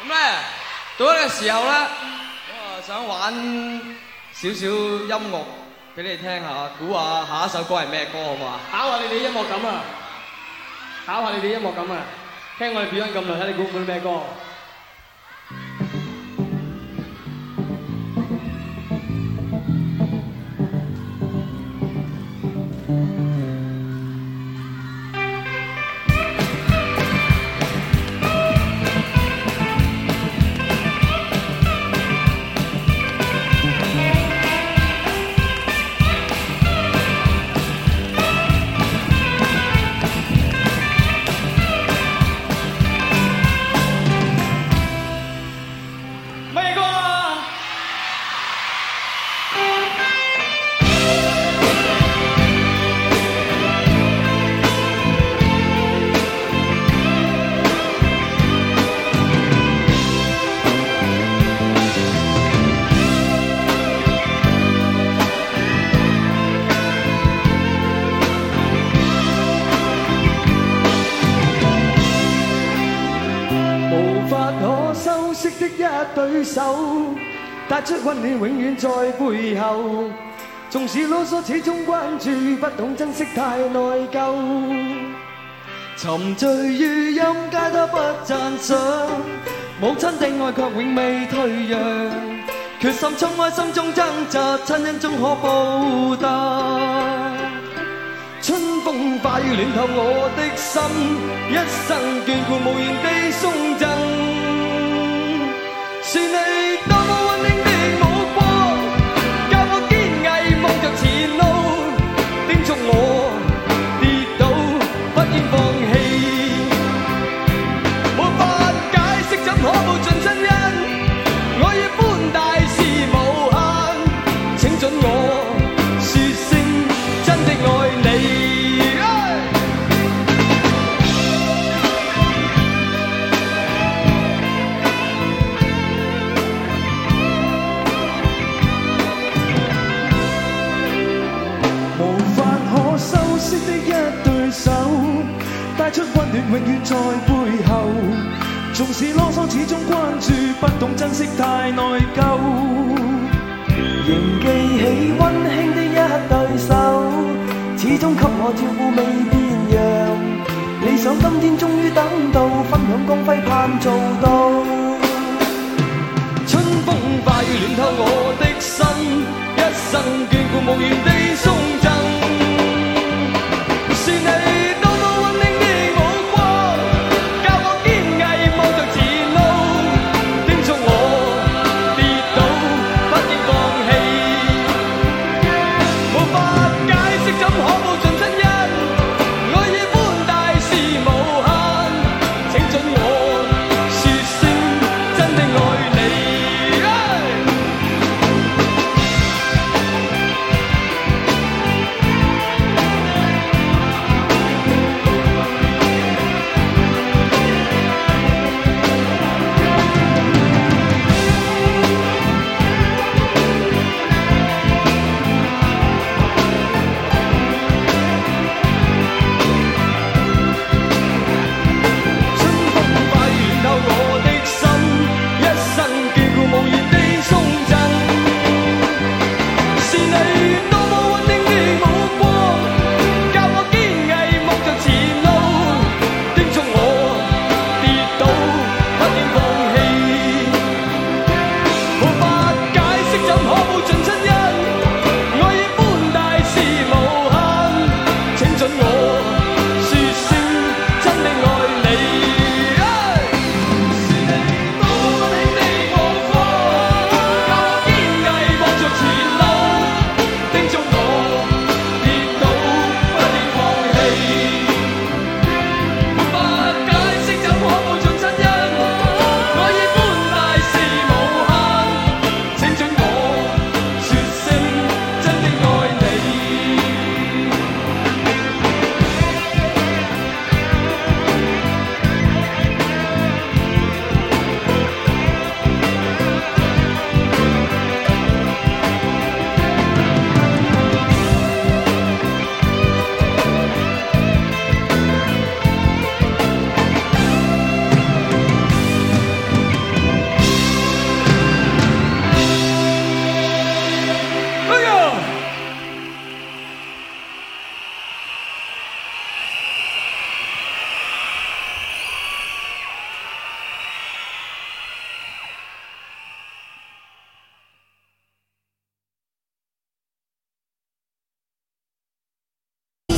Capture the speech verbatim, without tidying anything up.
咁咧，到呢個時候咧，我啊想玩少少音樂俾你聽下，估下下一首歌係咩歌好唔好啊？ 考下你哋音樂感啊！考下你哋音樂感啊！聽我哋表演咁耐，睇你估唔估到咩歌？ 對手帶出溫暖，永遠在背後。縱使囉嗦，始終關注，不懂珍惜，太內疚。沉醉於音階，他不讚賞。母親的愛卻永未退讓。決心衝開心中掙扎，親恩終可報答。春風化雨暖透我的心，一生眷顧無言地送贈。是你多麼溫馨的目光，教我堅毅望着前路，叮囑我跌倒不應放棄。沒法解釋怎可報盡親恩，愛意般大是無限，請准我說聲真的愛你。帶出溫暖，永遠在背後。縱使囉嗦，始終關注，不懂珍惜，太內疚。仍記起溫馨的一對手，始終給我照顧未變樣。理想今天終於等到，分享光輝盼做到。春風化雨暖透我的心，一生眷顧無言的